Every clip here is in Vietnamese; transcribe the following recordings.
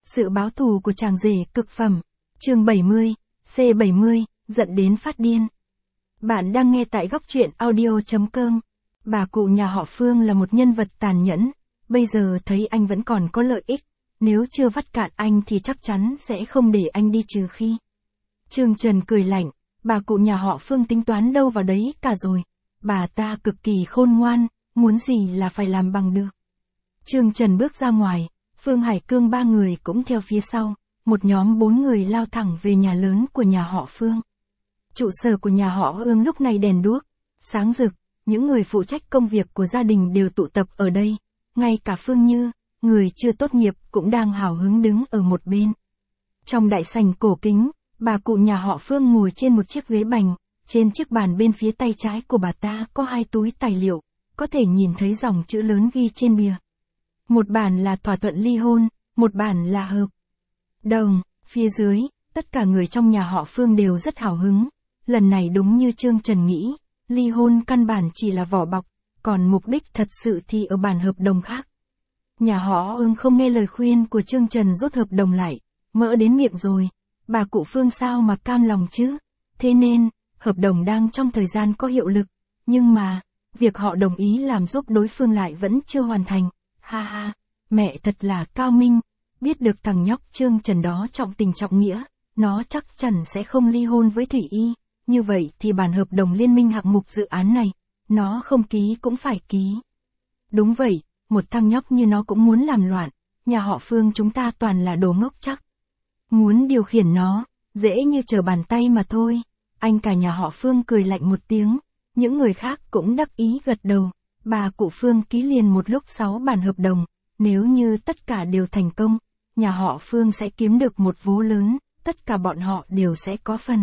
Sự báo thù của chàng rể cực phẩm. Chương 70, C70, giận đến phát điên. Bạn đang nghe tại góc truyện audio.com. Bà cụ nhà họ Phương là một nhân vật tàn nhẫn, bây giờ thấy anh vẫn còn có lợi ích, nếu chưa vắt cạn anh thì chắc chắn sẽ không để anh đi trừ khi. Trương Trần cười lạnh, bà cụ nhà họ Phương tính toán đâu vào đấy cả rồi, bà ta cực kỳ khôn ngoan, muốn gì là phải làm bằng được. Trương Trần bước ra ngoài, Phương Hải Cương ba người cũng theo phía sau, một nhóm 4 người lao thẳng về nhà lớn của nhà họ Phương. Trụ sở của nhà họ Ương lúc này đèn đuốc, sáng rực, những người phụ trách công việc của gia đình đều tụ tập ở đây, ngay cả Phương Như, người chưa tốt nghiệp cũng đang hào hứng đứng ở một bên. Trong đại sảnh cổ kính, bà cụ nhà họ Phương ngồi trên một chiếc ghế bành, trên chiếc bàn bên phía tay trái của bà ta có 2 túi tài liệu, có thể nhìn thấy dòng chữ lớn ghi trên bìa. Một bản là thỏa thuận ly hôn, một bản là hợp đồng. Phía dưới, tất cả người trong nhà họ Phương đều rất hào hứng. Lần này đúng như Trương Trần nghĩ, ly hôn căn bản chỉ là vỏ bọc, còn mục đích thật sự thì ở bản hợp đồng khác. Nhà họ Ương không nghe lời khuyên của Trương Trần rút hợp đồng lại, mỡ đến miệng rồi, bà cụ Phương sao mà cam lòng chứ, thế nên, hợp đồng đang trong thời gian có hiệu lực, nhưng mà, việc họ đồng ý làm giúp đối phương lại vẫn chưa hoàn thành. Ha ha, mẹ thật là cao minh, biết được thằng nhóc Trương Trần đó trọng tình trọng nghĩa, nó chắc chắn sẽ không ly hôn với Thủy Y, như vậy thì bản hợp đồng liên minh hạng mục dự án này, nó không ký cũng phải ký. Đúng vậy, một thằng nhóc như nó cũng muốn làm loạn, nhà họ Phương chúng ta toàn là đồ ngốc chắc. Muốn điều khiển nó, dễ như trở bàn tay mà thôi. Anh cả nhà họ Phương cười lạnh một tiếng, những người khác cũng đắc ý gật đầu. Bà cụ Phương ký liền một lúc 6 bản hợp đồng, nếu như tất cả đều thành công, nhà họ Phương sẽ kiếm được một vố lớn, tất cả bọn họ đều sẽ có phần.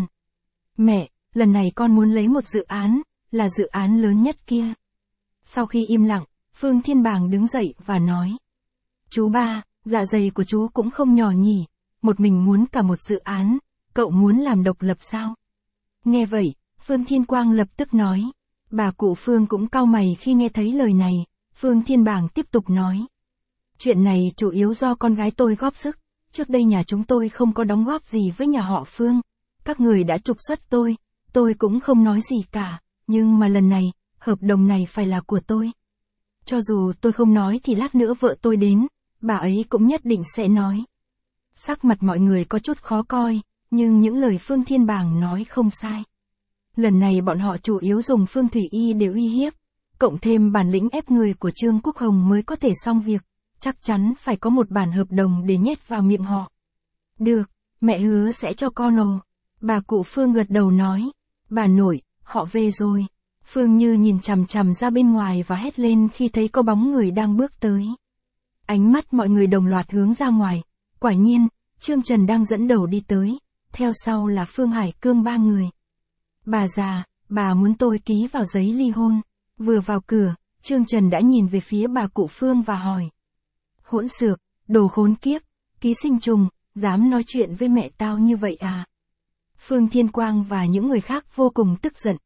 Mẹ, lần này con muốn lấy một dự án, là dự án lớn nhất kia. Sau khi im lặng, Phương Thiên Bàng đứng dậy và nói. Chú ba, dạ dày của chú cũng không nhỏ nhỉ, một mình muốn cả một dự án, cậu muốn làm độc lập sao? Nghe vậy, Phương Thiên Quang lập tức nói. Bà cụ Phương cũng cau mày khi nghe thấy lời này, Phương Thiên Bàng tiếp tục nói. Chuyện này chủ yếu do con gái tôi góp sức, trước đây nhà chúng tôi không có đóng góp gì với nhà họ Phương, các người đã trục xuất tôi cũng không nói gì cả, nhưng mà lần này, hợp đồng này phải là của tôi. Cho dù tôi không nói thì lát nữa vợ tôi đến, bà ấy cũng nhất định sẽ nói. Sắc mặt mọi người có chút khó coi, nhưng những lời Phương Thiên Bàng nói không sai. Lần này bọn họ chủ yếu dùng Phương Thủy Y để uy hiếp, cộng thêm bản lĩnh ép người của Trương Quốc Hồng mới có thể xong việc, chắc chắn phải có một bản hợp đồng để nhét vào miệng họ. Được, mẹ hứa sẽ cho con ồ. Bà cụ Phương gật đầu nói, bà nội, họ về rồi. Phương Như nhìn chằm chằm ra bên ngoài và hét lên khi thấy có bóng người đang bước tới. Ánh mắt mọi người đồng loạt hướng ra ngoài, quả nhiên, Trương Trần đang dẫn đầu đi tới, theo sau là Phương Hải Cương ba người. Bà già, bà muốn tôi ký vào giấy ly hôn. Vừa vào cửa, Trương Trần đã nhìn về phía bà cụ Phương và hỏi. Hỗn xược, đồ khốn kiếp, ký sinh trùng, dám nói chuyện với mẹ tao như vậy à? Phương Thiên Quang và những người khác vô cùng tức giận,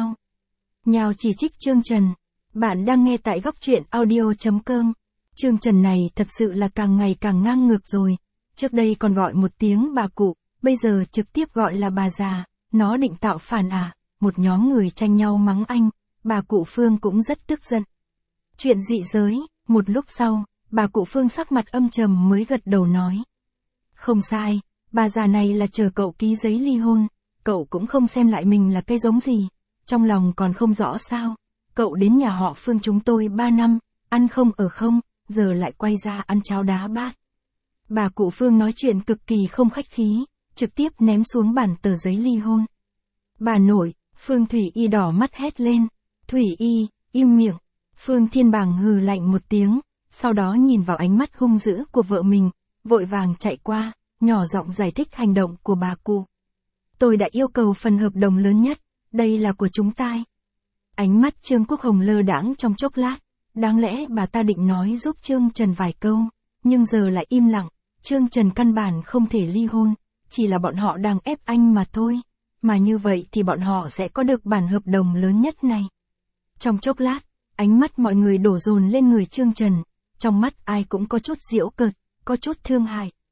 nhao chỉ trích Trương Trần. Bạn đang nghe tại góc truyện audio.com. Trương Trần này thật sự là càng ngày càng ngang ngược rồi. Trước đây còn gọi một tiếng bà cụ, bây giờ trực tiếp gọi là bà già. Nó định tạo phản à? Một nhóm người tranh nhau mắng anh, bà cụ Phương cũng rất tức giận. Chuyện dị giới, một lúc sau, bà cụ Phương sắc mặt âm trầm mới gật đầu nói. Không sai, bà già này là chờ cậu ký giấy ly hôn, cậu cũng không xem lại mình là cây giống gì, trong lòng còn không rõ sao, cậu đến nhà họ Phương chúng tôi 3 năm, ăn không ở không, giờ lại quay ra ăn cháo đá bát. Bà cụ Phương nói chuyện cực kỳ không khách khí, trực tiếp ném xuống bản tờ giấy ly hôn. Bà nội, Phương Thủy Y đỏ mắt hét lên. Thủy Y, im miệng. Phương Thiên Bàng hừ lạnh một tiếng, sau đó nhìn vào ánh mắt hung dữ của vợ mình, vội vàng chạy qua, nhỏ giọng giải thích hành động của bà cụ. Tôi đã yêu cầu phần hợp đồng lớn nhất, đây là của chúng ta. Ánh mắt Trương Quốc Hồng lơ đãng trong chốc lát, đáng lẽ bà ta định nói giúp Trương Trần vài câu, nhưng giờ lại im lặng, Trương Trần căn bản không thể ly hôn, chỉ là bọn họ đang ép anh mà thôi. Mà như vậy thì bọn họ sẽ có được bản hợp đồng lớn nhất này. Trong chốc lát, ánh mắt mọi người đổ dồn lên người Trương Trần, trong mắt ai cũng có chút giễu cợt, có chút thương hại.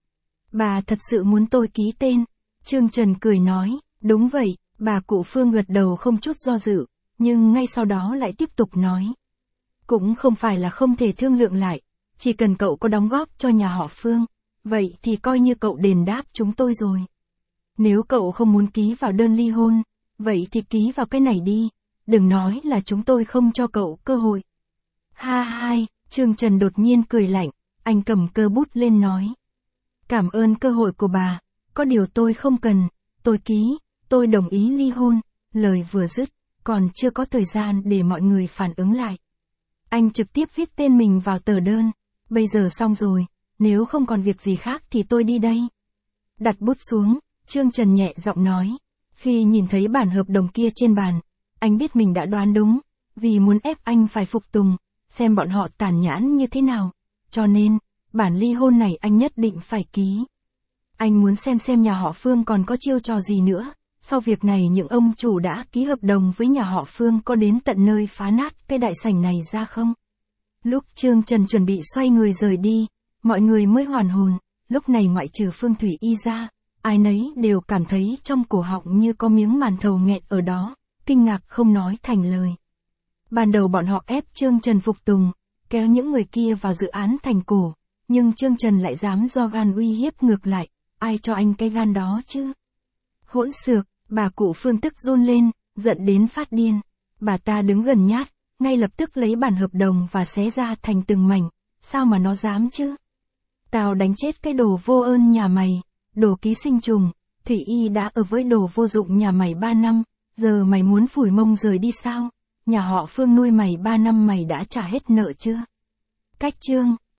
Bà thật sự muốn tôi ký tên. Trương Trần cười nói, đúng vậy, bà cụ Phương gật đầu không chút do dự, nhưng ngay sau đó lại tiếp tục nói. Cũng không phải là không thể thương lượng lại, chỉ cần cậu có đóng góp cho nhà họ Phương, vậy thì coi như cậu đền đáp chúng tôi rồi. Nếu cậu không muốn ký vào đơn ly hôn, vậy thì ký vào cái này đi, đừng nói là chúng tôi không cho cậu cơ hội. Ha hai, Trương Trần đột nhiên cười lạnh, anh cầm cơ bút lên nói. Cảm ơn cơ hội của bà, có điều tôi không cần, tôi ký, tôi đồng ý ly hôn, lời vừa dứt, còn chưa có thời gian để mọi người phản ứng lại. Anh trực tiếp viết tên mình vào tờ đơn, bây giờ xong rồi, nếu không còn việc gì khác thì tôi đi đây. Đặt bút xuống, Trương Trần nhẹ giọng nói, khi nhìn thấy bản hợp đồng kia trên bàn, anh biết mình đã đoán đúng, vì muốn ép anh phải phục tùng, xem bọn họ tàn nhẫn như thế nào, cho nên, bản ly hôn này anh nhất định phải ký. Anh muốn xem nhà họ Phương còn có chiêu trò gì nữa, sau việc này những ông chủ đã ký hợp đồng với nhà họ Phương có đến tận nơi phá nát cái đại sảnh này ra không? Lúc Trương Trần chuẩn bị xoay người rời đi, mọi người mới hoàn hồn, lúc này ngoại trừ Phương Thủy Y ra, ai nấy đều cảm thấy trong cổ họng như có miếng màn thầu nghẹn ở đó, kinh ngạc không nói thành lời. Ban đầu bọn họ ép Trương Trần phục tùng, kéo những người kia vào dự án thành cổ, nhưng Trương Trần lại dám do gan uy hiếp ngược lại, ai cho anh cái gan đó chứ? Hỗn xược, bà cụ Phương tức run lên, giận đến phát điên. Bà ta đứng gần nhát, ngay lập tức lấy bản hợp đồng và xé ra thành từng mảnh, sao mà nó dám chứ? Tao đánh chết cái đồ vô ơn nhà mày, đồ ký sinh trùng, Thủy Y đã ở với đồ vô dụng nhà mày 3 năm, giờ mày muốn phủi mông rời đi sao? Nhà họ Phương nuôi mày 3 năm mày đã trả hết nợ chưa? Cách chương